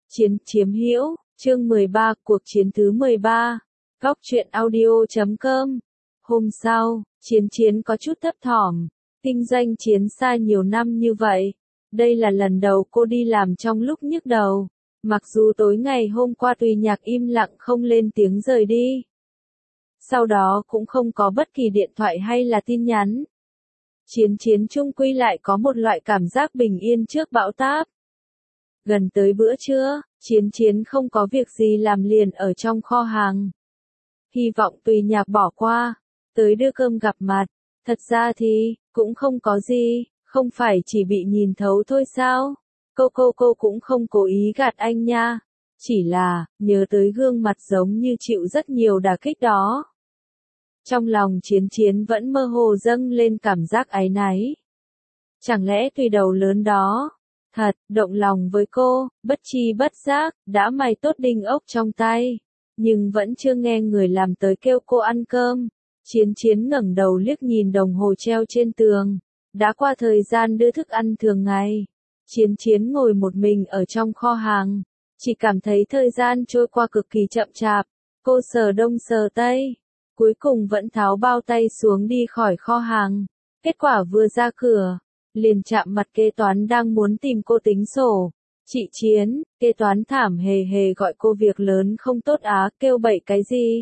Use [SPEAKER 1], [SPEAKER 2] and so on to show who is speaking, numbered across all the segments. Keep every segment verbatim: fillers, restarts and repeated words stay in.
[SPEAKER 1] Chiến chiếm hữu, chương mười ba, cuộc chiến thứ mười ba. Góc truyện audio chấm com. Hôm sau, Chiến Chiến có chút thấp thỏm. Kinh doanh chiến xa nhiều năm như vậy. Đây là lần đầu cô đi làm trong lúc nhức đầu. Mặc dù tối ngày hôm qua Tùy Nhạc im lặng không lên tiếng rời đi. Sau đó cũng không có bất kỳ điện thoại hay là tin nhắn. Chiến Chiến chung quy lại có một loại cảm giác bình yên trước bão táp. Gần tới bữa trưa, Chiến Chiến không có việc gì làm liền ở trong kho hàng. Hy vọng Tùy Nhạc bỏ qua, tới đưa cơm gặp mặt. Thật ra thì, cũng không có gì, không phải chỉ bị nhìn thấu thôi sao? Cô cô cô cũng không cố ý gạt anh nha. Chỉ là, nhớ tới gương mặt giống như chịu rất nhiều đả kích đó. Trong lòng Chiến Chiến vẫn mơ hồ dâng lên cảm giác áy náy. Chẳng lẽ Tùy đầu lớn đó, thật, động lòng với cô, bất chi bất giác, đã mài tốt đinh ốc trong tay. Nhưng vẫn chưa nghe người làm tới kêu cô ăn cơm. Chiến Chiến ngẩng đầu liếc nhìn đồng hồ treo trên tường. Đã qua thời gian đưa thức ăn thường ngày. Chiến Chiến ngồi một mình ở trong kho hàng. Chỉ cảm thấy thời gian trôi qua cực kỳ chậm chạp. Cô sờ đông sờ tây. Cuối cùng vẫn tháo bao tay xuống đi khỏi kho hàng. Kết quả vừa ra cửa, liền chạm mặt kế toán đang muốn tìm cô tính sổ. Chị Chiến, kế toán thảm hề hề gọi cô việc lớn không tốt á, kêu bậy cái gì?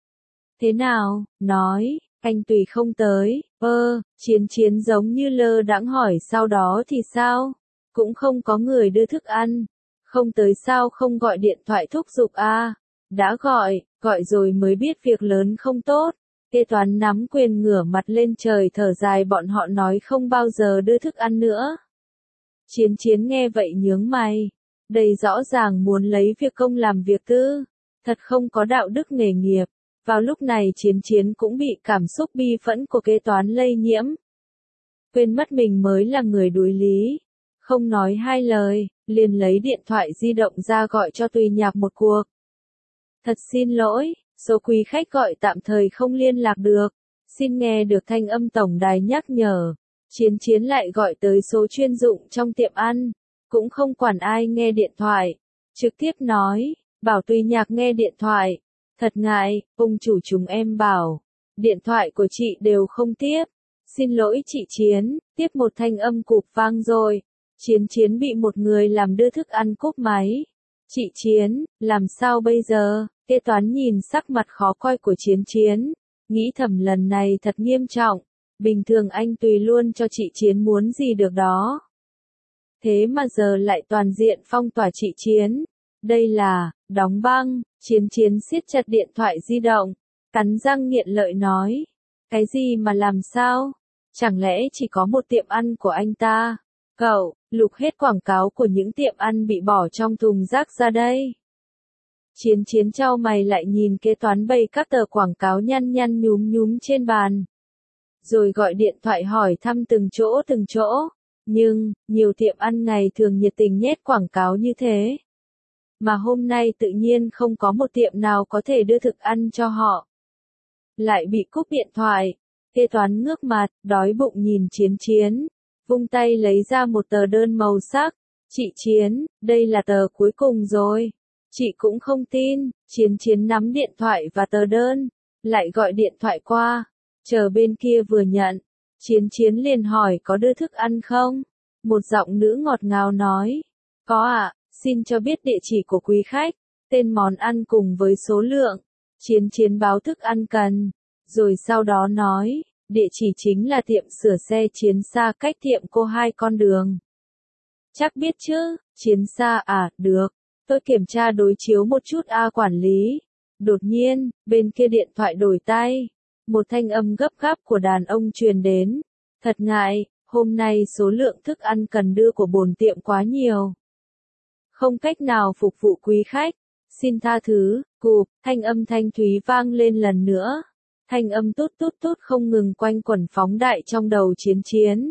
[SPEAKER 1] Thế nào, nói, anh Tùy không tới, ơ, Chiến Chiến giống như lơ đãng hỏi sau đó thì sao? Cũng không có người đưa thức ăn, không tới sao không gọi điện thoại thúc giục à? Đã gọi, gọi rồi mới biết việc lớn không tốt. Kế toán nắm quyền ngửa mặt lên trời thở dài, bọn họ nói không bao giờ đưa thức ăn nữa. Chiến Chiến nghe vậy nhướng mày. Đây rõ ràng muốn lấy việc công làm việc tư. Thật không có đạo đức nghề nghiệp. Vào lúc này Chiến Chiến cũng bị cảm xúc bi phẫn của kế toán lây nhiễm. Quên mất mình mới là người đối lý. Không nói hai lời, liền lấy điện thoại di động ra gọi cho Tùy Nhạc một cuộc. Thật xin lỗi, số quý khách gọi tạm thời không liên lạc được. Xin nghe được thanh âm tổng đài nhắc nhở. Chiến Chiến lại gọi tới số chuyên dụng trong tiệm ăn. Cũng không quản ai nghe điện thoại. Trực tiếp nói, bảo Tùy Nhạc nghe điện thoại. Thật ngại, ông chủ chúng em bảo. Điện thoại của chị đều không tiếp. Xin lỗi chị Chiến, tiếp một thanh âm cụp vang rồi. Chiến Chiến bị một người làm đưa thức ăn cúp máy. Chị Chiến, làm sao bây giờ? Kế toán nhìn sắc mặt khó coi của Chiến Chiến. Nghĩ thầm lần này thật nghiêm trọng. Bình thường anh Tùy luôn cho chị Chiến muốn gì được đó. Thế mà giờ lại toàn diện phong tỏa chị Chiến. Đây là, đóng băng. Chiến Chiến siết chặt điện thoại di động. Cắn răng nghiện lợi nói. Cái gì mà làm sao? Chẳng lẽ chỉ có một tiệm ăn của anh ta? Cậu, lục hết quảng cáo của những tiệm ăn bị bỏ trong thùng rác ra đây. Chiến Chiến chau mày lại nhìn kế toán bày các tờ quảng cáo nhăn nhăn nhúm nhúm trên bàn. Rồi gọi điện thoại hỏi thăm từng chỗ từng chỗ. Nhưng, nhiều tiệm ăn ngày thường nhiệt tình nhét quảng cáo như thế. Mà hôm nay tự nhiên không có một tiệm nào có thể đưa thực ăn cho họ. Lại bị cúp điện thoại. Kế toán ngước mặt, đói bụng nhìn Chiến Chiến. Vung tay lấy ra một tờ đơn màu sắc. Chị Chiến, đây là tờ cuối cùng rồi. Chị cũng không tin. Chiến Chiến nắm điện thoại và tờ đơn. Lại gọi điện thoại qua. Chờ bên kia vừa nhận. Chiến Chiến liền hỏi có đưa thức ăn không? Một giọng nữ ngọt ngào nói. Có ạ, xin cho biết địa chỉ của quý khách. Tên món ăn cùng với số lượng. Chiến Chiến báo thức ăn cần. Rồi sau đó nói. Địa chỉ chính là tiệm sửa xe Chiến Xa cách tiệm cô hai con đường. Chắc biết chứ, Chiến Xa à, được. Tôi kiểm tra đối chiếu một chút a à, quản lý. Đột nhiên, bên kia điện thoại đổi tay. Một thanh âm gấp gáp của đàn ông truyền đến. Thật ngại, hôm nay số lượng thức ăn cần đưa của bổn tiệm quá nhiều. Không cách nào phục vụ quý khách. Xin tha thứ, cụp, thanh âm thanh thúy vang lên lần nữa. Thanh âm tút tút tút không ngừng quanh quẩn phóng đại trong đầu Chiến Chiến.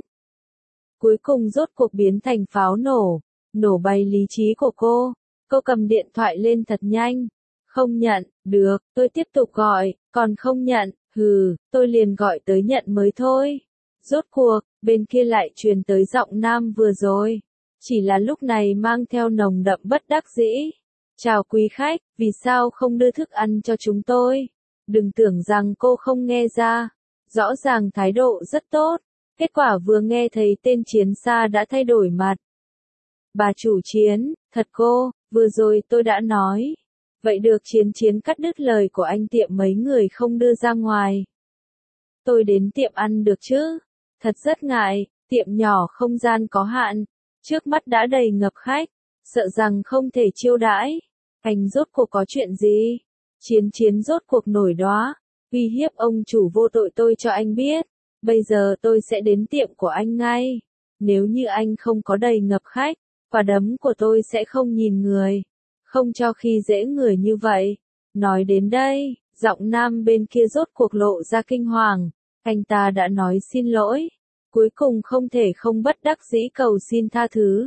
[SPEAKER 1] Cuối cùng rốt cuộc biến thành pháo nổ. Nổ bay lý trí của cô. Cô cầm điện thoại lên thật nhanh. Không nhận, được, tôi tiếp tục gọi, còn không nhận, hừ, tôi liền gọi tới nhận mới thôi. Rốt cuộc, bên kia lại truyền tới giọng nam vừa rồi. chỉ là lúc này mang theo nồng đậm bất đắc dĩ. Chào quý khách, vì sao không đưa thức ăn cho chúng tôi? Đừng tưởng rằng cô không nghe ra. Rõ ràng thái độ rất tốt. Kết quả vừa nghe thấy tên Chiến Sa đã thay đổi mặt. Bà chủ Chiến, thật cô, vừa rồi tôi đã nói. Vậy được. Chiến Chiến cắt đứt lời của anh. Tiệm mấy người không đưa ra ngoài. Tôi đến tiệm ăn được chứ? Thật rất ngại, tiệm nhỏ không gian có hạn. Trước mắt đã đầy ngập khách, sợ rằng không thể chiêu đãi. Anh rốt cuộc có chuyện gì? Chiến Chiến rốt cuộc nổi đoá, uy hiếp ông chủ vô tội tôi cho anh biết. Bây giờ tôi sẽ đến tiệm của anh ngay. Nếu như anh không có đầy ngập khách, quả đấm của tôi sẽ không nhìn người. Không cho khi dễ người như vậy. Nói đến đây, giọng nam bên kia rốt cuộc lộ ra kinh hoàng. Anh ta đã nói xin lỗi. Cuối cùng không thể không bất đắc dĩ cầu xin tha thứ.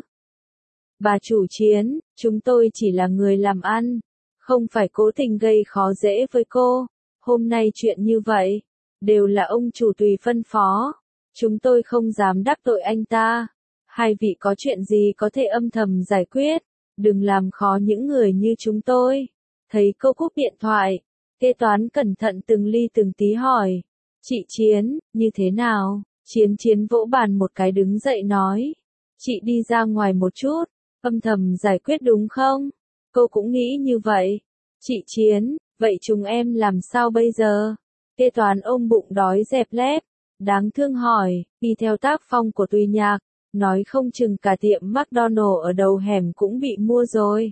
[SPEAKER 1] Bà chủ Chiến, chúng tôi chỉ là người làm ăn. Không phải cố tình gây khó dễ với cô. Hôm nay chuyện như vậy, đều là ông chủ tùy phân phó. Chúng tôi không dám đắc tội anh ta. Hai vị có chuyện gì có thể âm thầm giải quyết. Đừng làm khó những người như chúng tôi. Thấy cô cúp điện thoại, kế toán cẩn thận từng ly từng tí hỏi. Chị Chiến, như thế nào? Chiến Chiến vỗ bàn một cái đứng dậy nói. Chị đi ra ngoài một chút, âm thầm giải quyết đúng không? Cô cũng nghĩ như vậy. Chị Chiến, vậy chúng em làm sao bây giờ? Kế toán ôm bụng đói dẹp lép, đáng thương hỏi, đi theo tác phong của Tùy Nhạc, nói không chừng cả tiệm McDonald ở đầu hẻm cũng bị mua rồi.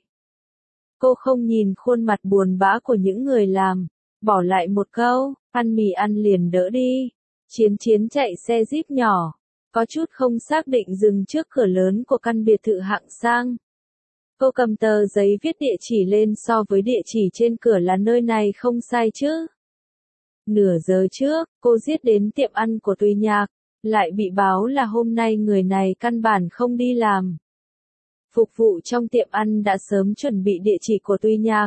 [SPEAKER 1] Cô không nhìn khuôn mặt buồn bã của những người làm, bỏ lại một câu, ăn mì ăn liền đỡ đi. Chiến Chiến chạy xe Jeep nhỏ, có chút không xác định dừng trước cửa lớn của căn biệt thự hạng sang. Cô cầm tờ giấy viết địa chỉ lên, so với địa chỉ trên cửa là nơi này không sai chứ. Nửa giờ trước, cô giết đến tiệm ăn của Tùy Nhạc, lại bị báo là hôm nay người này căn bản không đi làm. Phục vụ trong tiệm ăn đã sớm chuẩn bị địa chỉ của Tùy Nhạc,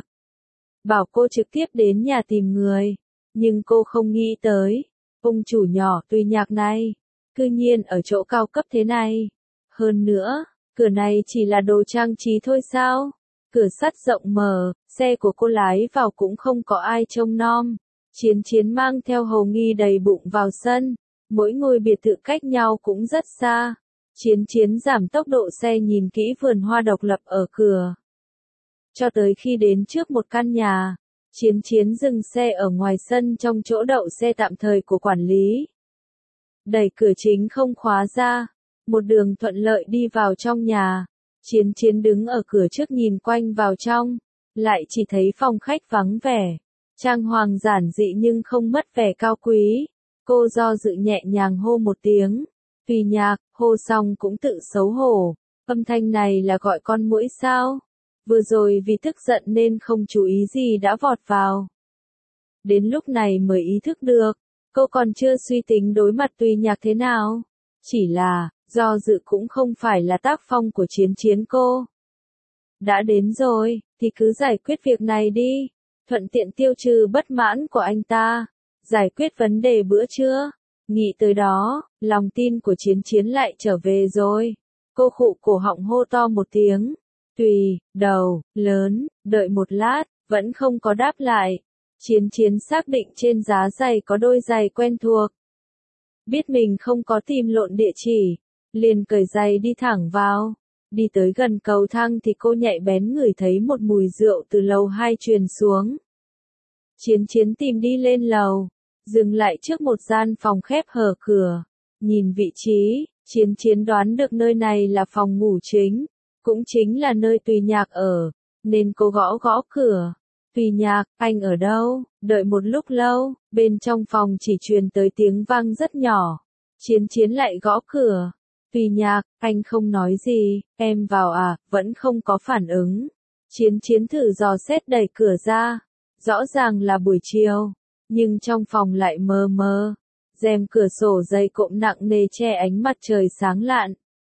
[SPEAKER 1] bảo cô trực tiếp đến nhà tìm người, nhưng cô không nghĩ tới, ông chủ nhỏ Tùy Nhạc này, cư nhiên ở chỗ cao cấp thế này. Hơn nữa, cửa này chỉ là đồ trang trí thôi sao? Cửa sắt rộng mở, xe của cô lái vào cũng không có ai trông nom. Chiến Chiến mang theo hầu nghi đầy bụng vào sân, mỗi ngôi biệt thự cách nhau cũng rất xa. Chiến Chiến giảm tốc độ xe nhìn kỹ vườn hoa độc lập ở cửa. Cho tới khi đến trước một căn nhà, Chiến Chiến dừng xe ở ngoài sân trong chỗ đậu xe tạm thời của quản lý. Đẩy cửa chính không khóa ra, một đường thuận lợi đi vào trong nhà. Chiến Chiến đứng ở cửa trước nhìn quanh vào trong, lại chỉ thấy phòng khách vắng vẻ, trang hoàng giản dị nhưng không mất vẻ cao quý. Cô do dự nhẹ nhàng hô một tiếng, Tùy Nhạc, hô xong cũng tự xấu hổ. Âm thanh này là gọi con muỗi sao? Vừa rồi vì tức giận nên không chú ý gì đã vọt vào. Đến lúc này mới ý thức được, cô còn chưa suy tính đối mặt Tùy Nhạc thế nào. Chỉ là, do dự cũng không phải là tác phong của Chiến Chiến cô. Đã đến rồi, thì cứ giải quyết việc này đi, thuận tiện tiêu trừ bất mãn của anh ta, giải quyết vấn đề bữa trưa. Nghĩ tới đó, lòng tin của Chiến Chiến lại trở về rồi. Cô khụ cổ họng hô to một tiếng. Tùy, đầu, lớn, đợi một lát, vẫn không có đáp lại. Chiến Chiến xác định trên giá giày có đôi giày quen thuộc. Biết mình không có tìm lộn địa chỉ, liền cởi giày đi thẳng vào. Đi tới gần cầu thang thì cô nhạy bén ngửi thấy một mùi rượu từ lầu hai truyền xuống. Chiến Chiến tìm đi lên lầu, dừng lại trước một gian phòng khép hở cửa. Nhìn vị trí, Chiến Chiến đoán được nơi này là phòng ngủ chính, cũng chính là nơi Tùy Nhạc ở, nên cô gõ gõ cửa. Tùy Nhạc, anh ở đâu? Đợi một lúc lâu, bên trong phòng chỉ truyền tới tiếng vang rất nhỏ. Chiến Chiến lại gõ cửa. Tùy Nhạc, anh không nói gì, em vào à, vẫn không có phản ứng. Chiến Chiến thử dò xét đẩy cửa ra. Rõ ràng là buổi chiều, nhưng trong phòng lại mờ mờ. Rèm cửa sổ dày cộm nặng nề che ánh mặt trời sáng lạn.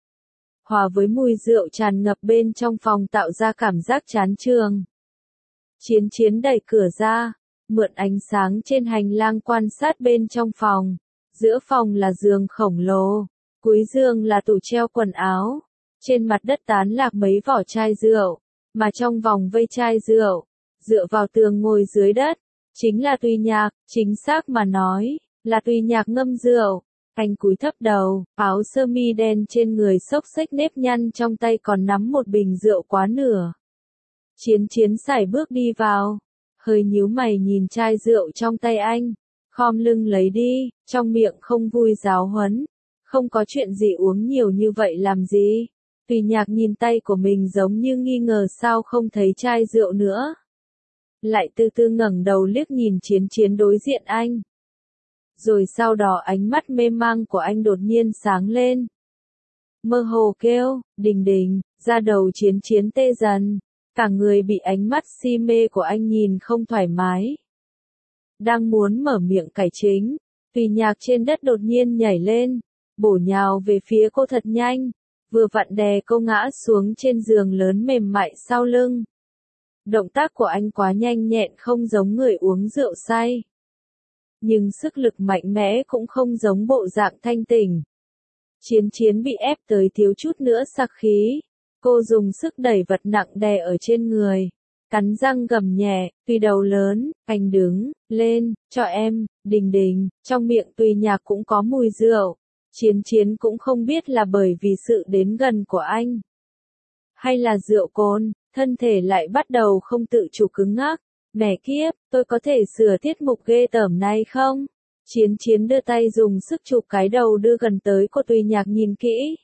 [SPEAKER 1] Hòa với mùi rượu tràn ngập bên trong phòng tạo ra cảm giác chán chường. Chiến Chiến đẩy cửa ra, mượn ánh sáng trên hành lang quan sát bên trong phòng. Giữa phòng là giường khổng lồ, cuối giường là tủ treo quần áo. Trên mặt đất tán lạc mấy vỏ chai rượu, mà trong vòng vây chai rượu, dựa vào tường ngồi dưới đất, chính là Tùy Nhạc, chính xác mà nói, là Tùy Nhạc ngâm rượu. Anh cúi thấp đầu, áo sơ mi đen trên người xốc xếch nếp nhăn, trong tay còn nắm một bình rượu quá nửa. Chiến Chiến sải bước đi vào, hơi nhíu mày nhìn chai rượu trong tay anh, khom lưng lấy đi, trong miệng không vui giáo huấn, không có chuyện gì uống nhiều như vậy làm gì. Tùy Nhạc nhìn tay của mình giống như nghi ngờ sao không thấy chai rượu nữa. Lại từ từ ngẩng đầu liếc nhìn Chiến Chiến đối diện anh. Rồi sau đó ánh mắt mê mang của anh đột nhiên sáng lên. Mơ hồ kêu, Đình Đình, da đầu Chiến Chiến tê dần, cả người bị ánh mắt si mê của anh nhìn không thoải mái. Đang muốn mở miệng cải chính, Tùy Nhạc trên đất đột nhiên nhảy lên, bổ nhào về phía cô thật nhanh, vừa vặn đè cô ngã xuống trên giường lớn mềm mại sau lưng. Động tác của anh quá nhanh nhẹn, không giống người uống rượu say. Nhưng sức lực mạnh mẽ cũng không giống bộ dạng thanh tỉnh. Chiến Chiến bị ép tới thiếu chút nữa sặc khí. Cô dùng sức đẩy vật nặng đè ở trên người. Cắn răng gầm nhẹ, Tùy đầu lớn, anh đứng, lên, cho em, Đình Đình. Trong miệng Tùy Nhạc cũng có mùi rượu. Chiến Chiến cũng không biết là bởi vì sự đến gần của anh, hay là rượu cồn, thân thể lại bắt đầu không tự chủ cứng ngắc. Mẹ kiếp, tôi có thể sửa tiết mục ghê tởm này không? Chiến Chiến đưa tay dùng sức chụp cái đầu đưa gần tới cô. Tùy Nhạc nhìn kỹ.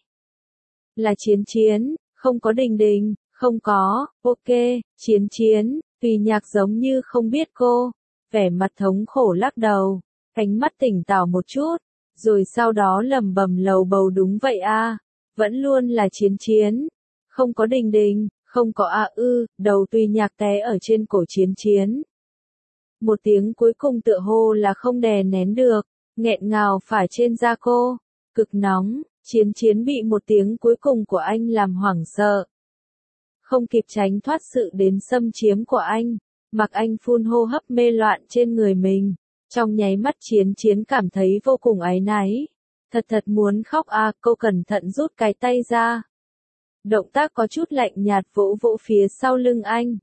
[SPEAKER 1] Là Chiến Chiến, không có Đình Đình, không có, ok, Chiến Chiến. Tùy Nhạc giống như không biết cô, vẻ mặt thống khổ lắc đầu, ánh mắt tỉnh táo một chút, rồi sau đó lẩm bẩm lầu bầu đúng vậy a, vẫn luôn là Chiến Chiến, không có Đình Đình. Không có a ư, đầu Tùy Nhạc té ở trên cổ Chiến Chiến. Một tiếng cuối cùng tựa hồ là không đè nén được, nghẹn ngào phải trên da cô, cực nóng. Chiến Chiến bị một tiếng cuối cùng của anh làm hoảng sợ. Không kịp tránh thoát sự đến xâm chiếm của anh, mặc anh phun hô hấp mê loạn trên người mình. Trong nháy mắt Chiến Chiến cảm thấy vô cùng áy náy. Thật thật muốn khóc à, cô cẩn thận rút cái tay ra. Động tác có chút lạnh nhạt vỗ vỗ phía sau lưng anh.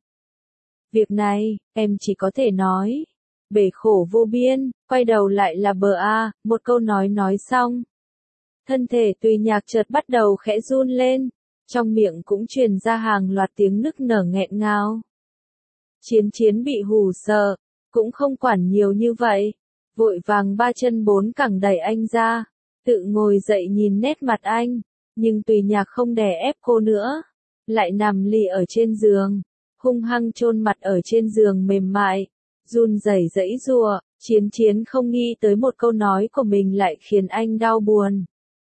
[SPEAKER 1] Việc này, em chỉ có thể nói. Bể khổ vô biên, quay đầu lại là bờ A, một câu nói nói xong. Thân thể Tùy Nhạc chợt bắt đầu khẽ run lên, trong miệng cũng truyền ra hàng loạt tiếng nức nở nghẹn ngào. Chiến Chiến bị hù sợ, cũng không quản nhiều như vậy, vội vàng ba chân bốn cẳng đẩy anh ra, tự ngồi dậy nhìn nét mặt anh. Nhưng Tùy Nhạc không đè ép cô nữa, lại nằm lì ở trên giường, hung hăng chôn mặt ở trên giường mềm mại, run rẩy giãy giụa. Chiến Chiến không nghĩ tới một câu nói của mình lại khiến anh đau buồn.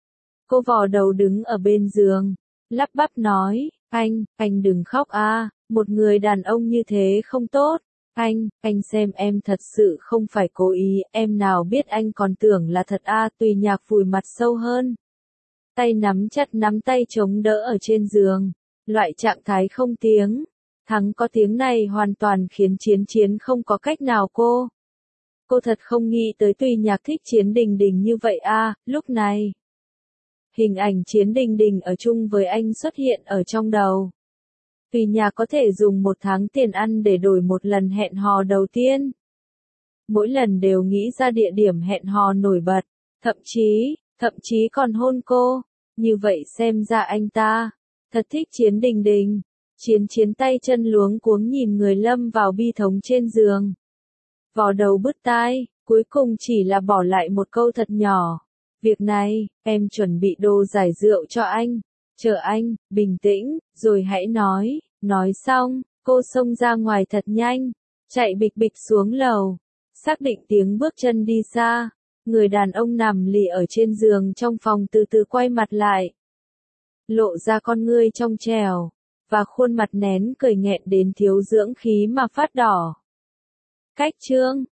[SPEAKER 1] Cô vò đầu đứng ở bên giường, lắp bắp nói, anh, anh đừng khóc a, một người đàn ông như thế không tốt. Anh, anh xem em thật sự không phải cố ý, em nào biết anh còn tưởng là thật a. Tùy Nhạc vùi mặt sâu hơn. Tay nắm chặt nắm tay chống đỡ ở trên giường, loại trạng thái không tiếng, thắng có tiếng này hoàn toàn khiến Chiến Chiến không có cách nào cô. Cô thật không nghĩ tới Tùy Nhạc thích Chiến Đình Đình như vậy a. Lúc này, hình ảnh Chiến Đình Đình ở chung với anh xuất hiện ở trong đầu. Tùy Nhạc có thể dùng một tháng tiền ăn để đổi một lần hẹn hò đầu tiên. Mỗi lần đều nghĩ ra địa điểm hẹn hò nổi bật, thậm chí, thậm chí còn hôn cô. Như vậy xem ra anh ta thật thích Chiến Đình Đình. Chiến Chiến tay chân luống cuống nhìn người lâm vào bi thống trên giường. Vò đầu bứt tai, cuối cùng chỉ là bỏ lại một câu thật nhỏ. Việc này, em chuẩn bị đồ giải rượu cho anh. Chờ anh, bình tĩnh, rồi hãy nói. Nói xong, cô xông ra ngoài thật nhanh, chạy bịch bịch xuống lầu. Xác định tiếng bước chân đi xa. Người đàn ông nằm lì ở trên giường trong phòng từ từ quay mặt lại. Lộ ra con ngươi trong trẻo, và khuôn mặt nén cười nghẹn đến thiếu dưỡng khí mà phát đỏ. Cách chương